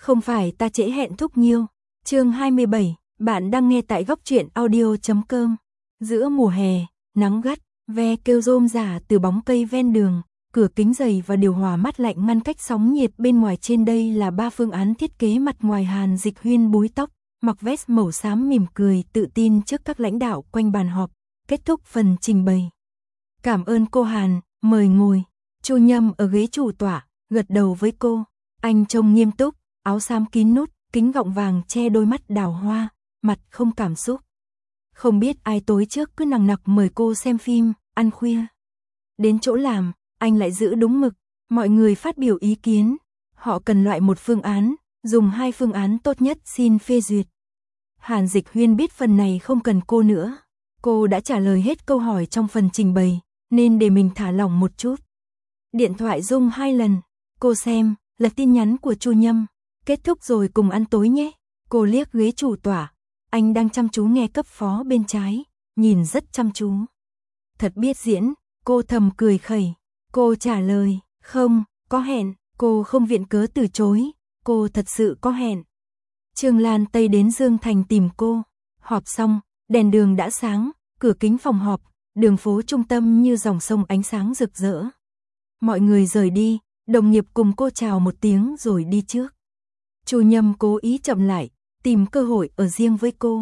Không phải ta trễ hẹn Thúc Nghiêu. Chương 27, bạn đang nghe tại góc truyện audio.com. Giữa mùa hè, nắng gắt, ve kêu rôm rả từ bóng cây ven đường, cửa kính dày và điều hòa mát lạnh ngăn cách sóng nhiệt bên ngoài. Trên đây là 3 phương án thiết kế mặt ngoài. Hàn Dịch Huyên búi tóc, mặc vest màu xám mỉm cười tự tin trước các lãnh đạo quanh bàn họp, kết thúc phần trình bày. Cảm ơn cô Hàn, mời ngồi. Chu Nhâm ở ghế chủ tọa, gật đầu với cô. Anh trông nghiêm túc, áo xám kín nút, kính gọng vàng che đôi mắt đào hoa, mặt không cảm xúc. Không biết ai tối trước cứ nằng nặc mời cô xem phim, ăn khuya. Đến chỗ làm, anh lại giữ đúng mực, mọi người phát biểu ý kiến. Họ cần loại một phương án, dùng 2 phương án tốt nhất xin phê duyệt. Hàn Dịch Huyên biết phần này không cần cô nữa. Cô đã trả lời hết câu hỏi trong phần trình bày, nên để mình thả lỏng một chút. Điện thoại rung 2 lần, cô xem, là tin nhắn của Chu Nhâm. Kết thúc rồi cùng ăn tối nhé. Cô liếc ghế chủ tọa, anh đang chăm chú nghe cấp phó bên trái, nhìn rất chăm chú. Thật biết diễn, cô thầm cười khẩy. Cô trả lời, không, có hẹn. Cô không viện cớ từ chối, cô thật sự có hẹn. Trương Lan Tây đến Dương Thành tìm cô. Họp xong, đèn đường đã sáng, cửa kính phòng họp, đường phố trung tâm như dòng sông ánh sáng rực rỡ. Mọi người rời đi, đồng nghiệp cùng cô chào một tiếng rồi đi trước. Chu Nhâm cố ý chậm lại, tìm cơ hội ở riêng với cô.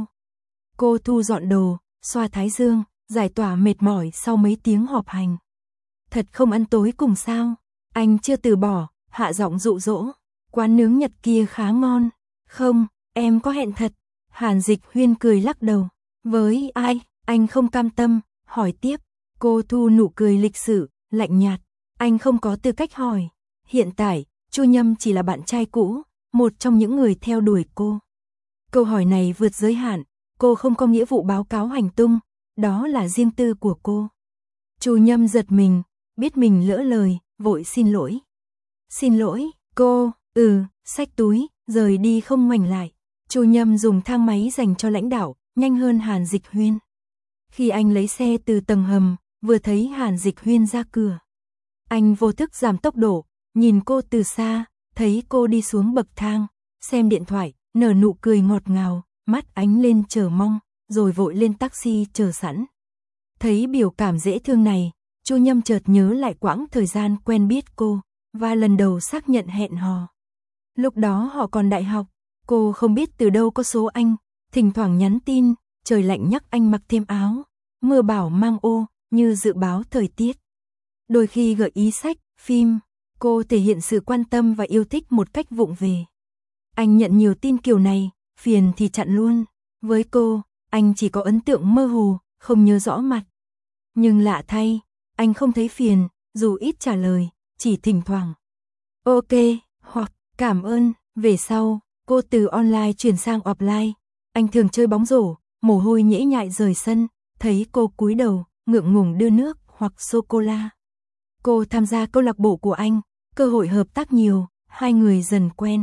Cô thu dọn đồ, xoa thái dương, giải tỏa mệt mỏi sau mấy tiếng họp hành. Thật không ăn tối cùng sao? Anh chưa từ bỏ, hạ giọng dụ dỗ. Quán nướng Nhật kia khá ngon. Không, em có hẹn thật. Hàn Dịch Huyên cười lắc đầu. Với ai? Anh không cam tâm, hỏi tiếp. Cô thu nụ cười lịch sự, lạnh nhạt. Anh không có tư cách hỏi. Hiện tại, Chu Nhâm chỉ là bạn trai cũ, một trong những người theo đuổi cô. Câu hỏi này vượt giới hạn, cô không có nghĩa vụ báo cáo hành tung, đó là riêng tư của cô. Chu Nhâm giật mình, biết mình lỡ lời, vội xin lỗi. Xin lỗi, cô, xách túi, rời đi không ngoảnh lại. Chu Nhâm dùng thang máy dành cho lãnh đạo, nhanh hơn Hàn Dịch Huyên. Khi anh lấy xe từ tầng hầm, vừa thấy Hàn Dịch Huyên ra cửa. Anh vô thức giảm tốc độ, nhìn cô từ xa, thấy cô đi xuống bậc thang, xem điện thoại, nở nụ cười ngọt ngào, mắt ánh lên chờ mong, rồi vội lên taxi chờ sẵn. Thấy biểu cảm dễ thương này, Chu Nhâm chợt nhớ lại quãng thời gian quen biết cô, và lần đầu xác nhận hẹn hò. Lúc đó họ còn đại học, cô không biết từ đâu có số anh, thỉnh thoảng nhắn tin, trời lạnh nhắc anh mặc thêm áo, mưa bảo mang ô, như dự báo thời tiết. Đôi khi gợi ý sách, phim, cô thể hiện sự quan tâm và yêu thích một cách vụng về. Anh nhận nhiều tin kiểu này, phiền thì chặn luôn. Với cô, anh chỉ có ấn tượng mơ hồ, không nhớ rõ mặt. Nhưng lạ thay, anh không thấy phiền, dù ít trả lời, chỉ thỉnh thoảng. Ok, hoặc cảm ơn. Về sau, cô từ online chuyển sang offline. Anh thường chơi bóng rổ, mồ hôi nhễ nhại rời sân, thấy cô cúi đầu, ngượng ngùng đưa nước hoặc sô-cô-la. Cô tham gia câu lạc bộ của anh, cơ hội hợp tác nhiều, hai người dần quen.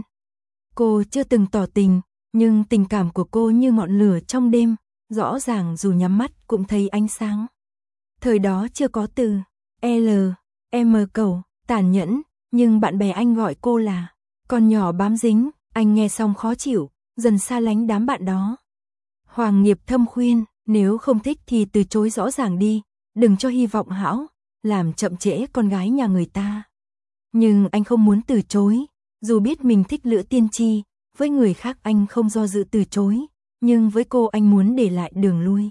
Cô chưa từng tỏ tình, nhưng tình cảm của cô như ngọn lửa trong đêm, rõ ràng dù nhắm mắt cũng thấy ánh sáng. Thời đó chưa có từ L, M cầu, tàn nhẫn, nhưng bạn bè anh gọi cô là con nhỏ bám dính. Anh nghe xong khó chịu, dần xa lánh đám bạn đó. Hoàng Nghiệp Thâm khuyên, nếu không thích thì từ chối rõ ràng đi, đừng cho hy vọng hão, làm chậm trễ con gái nhà người ta. Nhưng anh không muốn từ chối, dù biết mình thích Lữ Tiên Chi, với người khác anh không do dự từ chối, nhưng với cô anh muốn để lại đường lui.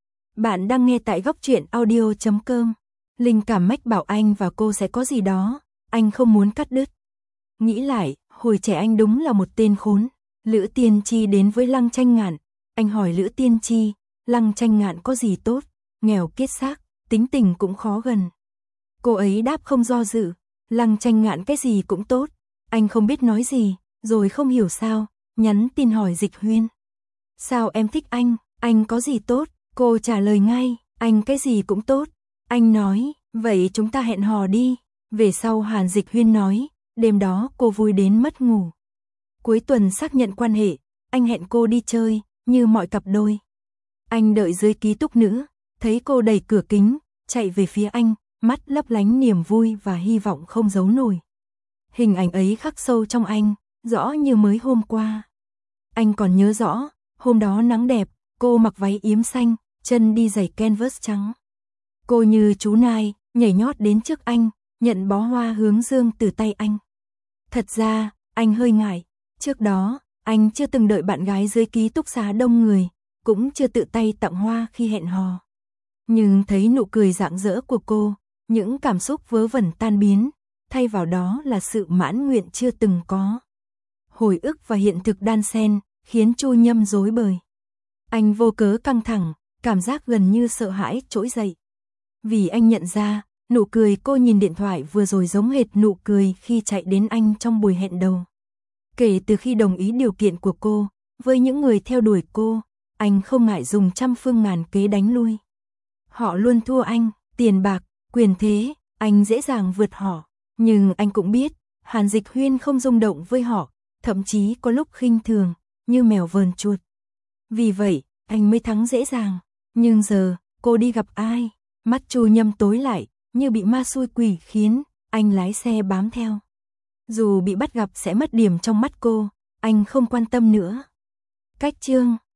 Bạn đang nghe tại góc truyện audio.com. Linh cảm mách bảo anh và cô sẽ có gì đó, anh không muốn cắt đứt. Nghĩ lại, hồi trẻ anh đúng là một tên khốn. Lữ Tiên Chi đến với Lăng Tranh Ngạn, anh hỏi Lữ Tiên Chi, Lăng Tranh Ngạn có gì tốt, nghèo kiết xác, tính tình cũng khó gần. Cô ấy đáp không do dự, Lăng Tranh Ngạn cái gì cũng tốt. Anh không biết nói gì, rồi không hiểu sao, nhắn tin hỏi Dịch Huyên. Sao em thích anh có gì tốt? Cô trả lời ngay, anh cái gì cũng tốt. Anh nói, vậy chúng ta hẹn hò đi. Về sau Hàn Dịch Huyên nói, đêm đó cô vui đến mất ngủ. Cuối tuần xác nhận quan hệ, anh hẹn cô đi chơi, như mọi cặp đôi. Anh đợi dưới ký túc nữ, thấy cô đẩy cửa kính, chạy về phía anh, mắt lấp lánh niềm vui và hy vọng không giấu nổi. Hình ảnh ấy khắc sâu trong anh, rõ như mới hôm qua. Anh còn nhớ rõ, hôm đó nắng đẹp, cô mặc váy yếm xanh, chân đi giày canvas trắng. Cô như chú nai, nhảy nhót đến trước anh, nhận bó hoa hướng dương từ tay anh. Thật ra, anh hơi ngại, trước đó, anh chưa từng đợi bạn gái dưới ký túc xá đông người, cũng chưa tự tay tặng hoa khi hẹn hò. Nhưng thấy nụ cười rạng rỡ của cô, những cảm xúc vớ vẩn tan biến, thay vào đó là sự mãn nguyện chưa từng có. Hồi ức và hiện thực đan xen, khiến Chu Nhâm rối bời. Anh vô cớ căng thẳng, cảm giác gần như sợ hãi trỗi dậy. Vì anh nhận ra, nụ cười cô nhìn điện thoại vừa rồi giống hệt nụ cười khi chạy đến anh trong buổi hẹn đầu. Kể từ khi đồng ý điều kiện của cô, với những người theo đuổi cô, anh không ngại dùng trăm phương ngàn kế đánh lui. Họ luôn thua anh, tiền bạc, quyền thế, anh dễ dàng vượt họ. Nhưng anh cũng biết, Hàn Dịch Huyên không rung động với họ, thậm chí có lúc khinh thường, như mèo vờn chuột. Vì vậy, anh mới thắng dễ dàng. Nhưng giờ, cô đi gặp ai? Mắt Chu Nhâm tối lại, như bị ma xui quỷ khiến, anh lái xe bám theo. Dù bị bắt gặp sẽ mất điểm trong mắt cô, anh không quan tâm nữa. Cách chương